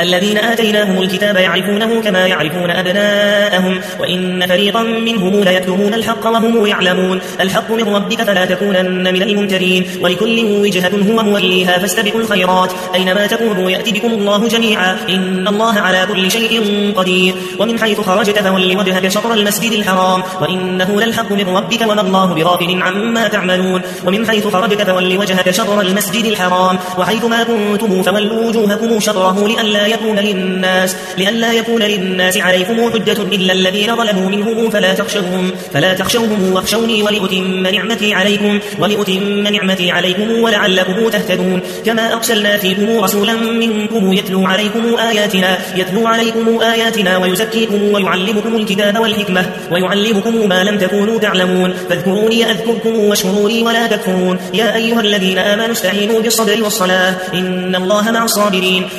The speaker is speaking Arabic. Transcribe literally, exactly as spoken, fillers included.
الذين آتيناهم الكتاب يعرفونه كما يعرفون أبناءهم وإن فريقا منهم ليكتمون الحق وهم يعلمون الحق من ربك فلا تكونن من الممترين ولكل وجهة هو موليها فاستبقوا الخيرات أينما تكونوا يأتي بكم الله جميعا إن الله على كل شيء قدير ومن حيث خرجت فول وجهك شطر المسجد الحرام وإنه للحق من ربك وما الله بغافل عما تعملون ومن حيث خرجت فول وجهك شطر المسجد الحرام وحيث ما كنتم فولوا وجوهكم شطره لئلا يكون للناس لئلا يكون للناس عليكم حجة إلا الذين ظلموا منهم فلا تخشوهم فلا تخشوهم واخشوني ولأتم نعمتي عليكم ولأتم نعمتي عليكم ولعلكم تهتدون كما أرسلنا فيكم رسولا منكم يتلو عليكم آياتنا يتلو عليكم آياتنا ويزكيكم ويعلمكم الكتاب والحكمة ويعلمكم ما لم تكونوا تعلمون فاذكروني أذكركم واشكروا لي ولا تكفرون يا أيها الذين آمنوا استعينوا بالصبر والصلاة إن الله مع الصابرين